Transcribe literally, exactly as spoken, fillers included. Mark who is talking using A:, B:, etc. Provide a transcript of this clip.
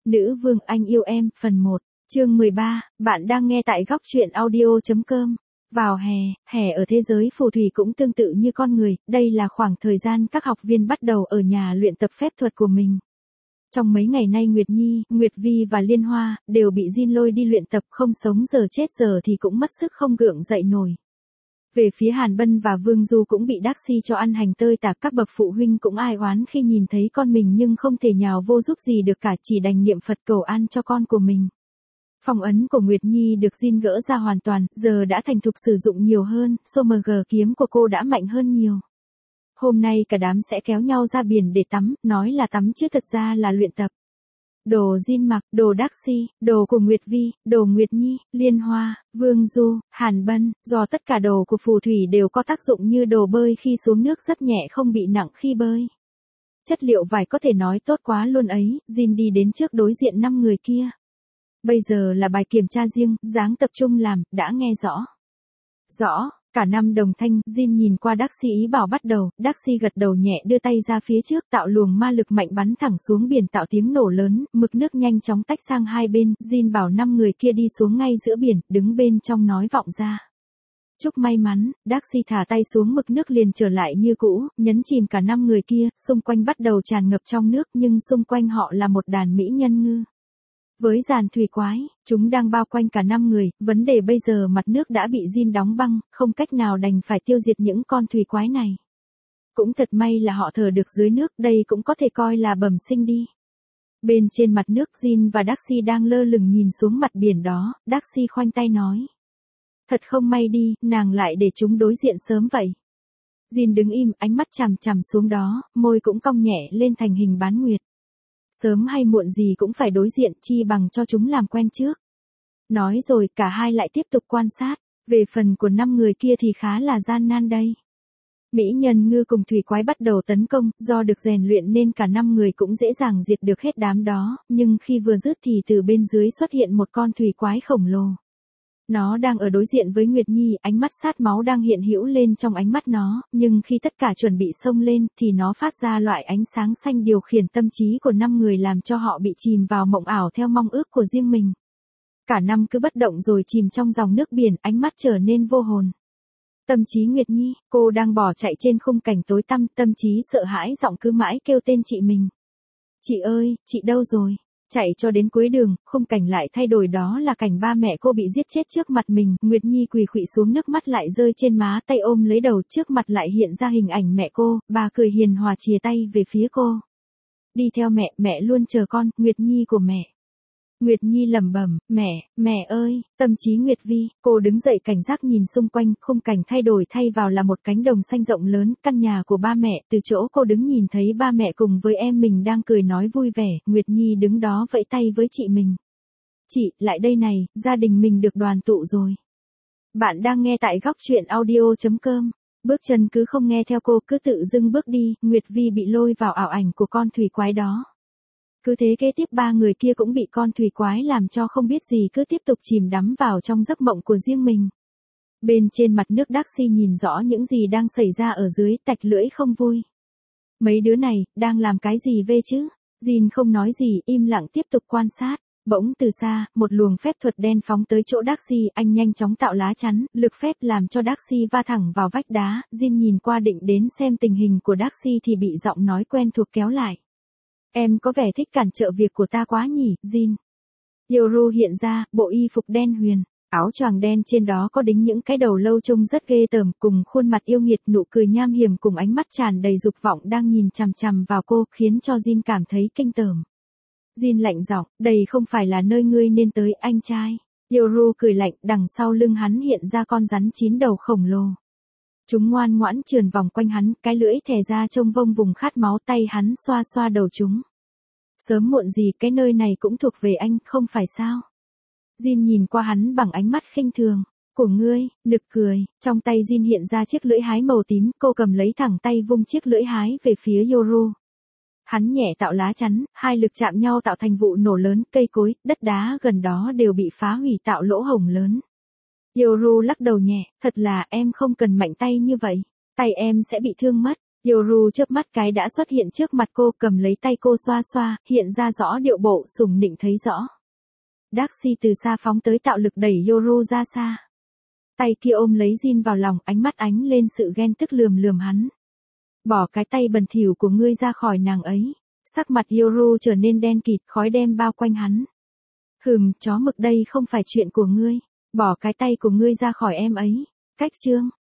A: Nữ vương anh yêu em, phần một, chương mười ba, bạn đang nghe tại góc truyện audio.com. Vào hè, hè ở thế giới phù thủy cũng tương tự như con người, đây là khoảng thời gian các học viên bắt đầu ở nhà luyện tập phép thuật của mình. Trong mấy ngày nay Nguyệt Nhi, Nguyệt Vi và Liên Hoa, đều bị Jin lôi đi luyện tập không sống giờ chết giờ thì cũng mất sức không gượng dậy nổi. Về phía Hàn Bân và Vương Du cũng bị Darcy cho ăn hành tơi tả, các bậc phụ huynh cũng ai oán khi nhìn thấy con mình nhưng không thể nhào vô giúp gì được cả, chỉ đành niệm Phật cầu an cho con của mình. Phong ấn của Nguyệt Nhi được Jin gỡ ra hoàn toàn, giờ đã thành thục sử dụng nhiều hơn, Somg kiếm của cô đã mạnh hơn nhiều. Hôm nay cả đám sẽ kéo nhau ra biển để tắm, nói là tắm chứ thật ra là luyện tập. Đồ Jin mặc, đồ Darcy, đồ của Nguyệt Vi, đồ Nguyệt Nhi, Liên Hoa, Vương Du, Hàn Bân, do tất cả đồ của phù thủy đều có tác dụng như đồ bơi khi xuống nước rất nhẹ không bị nặng khi bơi. Chất liệu vải có thể nói tốt quá luôn ấy, Jin đi đến trước đối diện năm người kia. Bây giờ là bài kiểm tra riêng, dáng tập trung làm, đã nghe rõ. Rõ. Cả năm đồng thanh, Jin nhìn qua Darcy ý bảo bắt đầu, Darcy gật đầu nhẹ đưa tay ra phía trước tạo luồng ma lực mạnh bắn thẳng xuống biển tạo tiếng nổ lớn, mực nước nhanh chóng tách sang hai bên, Jin bảo năm người kia đi xuống ngay giữa biển, đứng bên trong nói vọng ra. Chúc may mắn, Darcy thả tay xuống mực nước liền trở lại như cũ, nhấn chìm cả năm người kia, xung quanh bắt đầu tràn ngập trong nước nhưng xung quanh họ là một đàn mỹ nhân ngư. Với dàn thủy quái, chúng đang bao quanh cả năm người, vấn đề bây giờ mặt nước đã bị Jin đóng băng, không cách nào đành phải tiêu diệt những con thủy quái này. Cũng thật may là họ thở được dưới nước, đây cũng có thể coi là bẩm sinh đi. Bên trên mặt nước Jin và Darcy đang lơ lửng nhìn xuống mặt biển đó, Darcy khoanh tay nói. Thật không may đi, nàng lại để chúng đối diện sớm vậy. Jin đứng im, ánh mắt chằm chằm xuống đó, môi cũng cong nhẹ lên thành hình bán nguyệt. Sớm hay muộn gì cũng phải đối diện, chi bằng cho chúng làm quen trước. Nói rồi cả hai lại tiếp tục quan sát, về phần của năm người kia thì khá là gian nan đây. Mỹ nhân ngư cùng thủy quái bắt đầu tấn công, do được rèn luyện nên cả năm người cũng dễ dàng diệt được hết đám đó, nhưng khi vừa dứt thì từ bên dưới xuất hiện một con thủy quái khổng lồ. Nó đang ở đối diện với Nguyệt Nhi, ánh mắt sát máu đang hiện hữu lên trong ánh mắt nó, nhưng khi tất cả chuẩn bị xông lên, thì nó phát ra loại ánh sáng xanh điều khiển tâm trí của năm người làm cho họ bị chìm vào mộng ảo theo mong ước của riêng mình. Cả năm cứ bất động rồi chìm trong dòng nước biển, ánh mắt trở nên vô hồn. Tâm trí Nguyệt Nhi, cô đang bỏ chạy trên khung cảnh tối tăm, tâm trí sợ hãi giọng cứ mãi kêu tên chị mình. Chị ơi, chị đâu rồi? Chạy cho đến cuối đường, khung cảnh lại thay đổi, đó là cảnh ba mẹ cô bị giết chết trước mặt mình, Nguyệt Nhi quỳ khuỵu xuống, nước mắt lại rơi trên má, tay ôm lấy đầu, trước mặt lại hiện ra hình ảnh mẹ cô, bà cười hiền hòa chìa tay về phía cô. Đi theo mẹ, mẹ luôn chờ con, Nguyệt Nhi của mẹ. Nguyệt Nhi lẩm bẩm, mẹ, mẹ ơi, tâm trí Nguyệt Vi, cô đứng dậy cảnh giác nhìn xung quanh, khung cảnh thay đổi thay vào là một cánh đồng xanh rộng lớn, căn nhà của ba mẹ, từ chỗ cô đứng nhìn thấy ba mẹ cùng với em mình đang cười nói vui vẻ, Nguyệt Nhi đứng đó vẫy tay với chị mình. Chị, lại đây này, gia đình mình được đoàn tụ rồi. Bạn đang nghe tại góc truyện audio.com, bước chân cứ không nghe theo cô, cứ tự dưng bước đi, Nguyệt Vi bị lôi vào ảo ảnh của con thủy quái đó. Cứ thế kế tiếp ba người kia cũng bị con thủy quái làm cho không biết gì, cứ tiếp tục chìm đắm vào trong giấc mộng của riêng mình. Bên trên mặt nước Darcy nhìn rõ những gì đang xảy ra ở dưới, tạch lưỡi không vui. Mấy đứa này, đang làm cái gì về chứ? Jin không nói gì, im lặng tiếp tục quan sát. Bỗng từ xa, một luồng phép thuật đen phóng tới chỗ Darcy, anh nhanh chóng tạo lá chắn, lực phép làm cho Darcy va thẳng vào vách đá, Jin nhìn qua định đến xem tình hình của Darcy thì bị giọng nói quen thuộc kéo lại. Em có vẻ thích cản trở việc của ta quá nhỉ, Jin. Yoru hiện ra, bộ y phục đen huyền, áo choàng đen trên đó có đính những cái đầu lâu trông rất ghê tởm, cùng khuôn mặt yêu nghiệt, nụ cười nham hiểm cùng ánh mắt tràn đầy dục vọng đang nhìn chằm chằm vào cô, khiến cho Jin cảm thấy kinh tởm. Jin lạnh giọng, đây không phải là nơi ngươi nên tới, anh trai. Yoru cười lạnh, đằng sau lưng hắn hiện ra con rắn chín đầu khổng lồ. Chúng ngoan ngoãn trườn vòng quanh hắn, cái lưỡi thè ra trông vông vùng khát máu, tay hắn xoa xoa đầu chúng. Sớm muộn gì cái nơi này cũng thuộc về anh, không phải sao? Jin nhìn qua hắn bằng ánh mắt khinh thường. Của ngươi, nực cười, trong tay Jin hiện ra chiếc lưỡi hái màu tím, cô cầm lấy thẳng tay vung chiếc lưỡi hái về phía Yoru. Hắn nhẹ tạo lá chắn, hai lực chạm nhau tạo thành vụ nổ lớn, cây cối, đất đá gần đó đều bị phá hủy tạo lỗ hổng lớn. Yoru lắc đầu nhẹ, thật là em không cần mạnh tay như vậy, tay em sẽ bị thương mất. Yoru chớp mắt cái đã xuất hiện trước mặt cô, cầm lấy tay cô xoa xoa, hiện ra rõ điệu bộ sủng nịnh thấy rõ. Darcy từ xa phóng tới tạo lực đẩy Yoru ra xa. Tay kia ôm lấy Jin vào lòng, ánh mắt ánh lên sự ghen tức lườm lườm hắn. Bỏ cái tay bẩn thỉu của ngươi ra khỏi nàng ấy. Sắc mặt Yoru trở nên đen kịt, khói đen bao quanh hắn. Hừm, chó mực, đây không phải chuyện của ngươi. Bỏ cái tay của ngươi ra khỏi em ấy. Cách chương.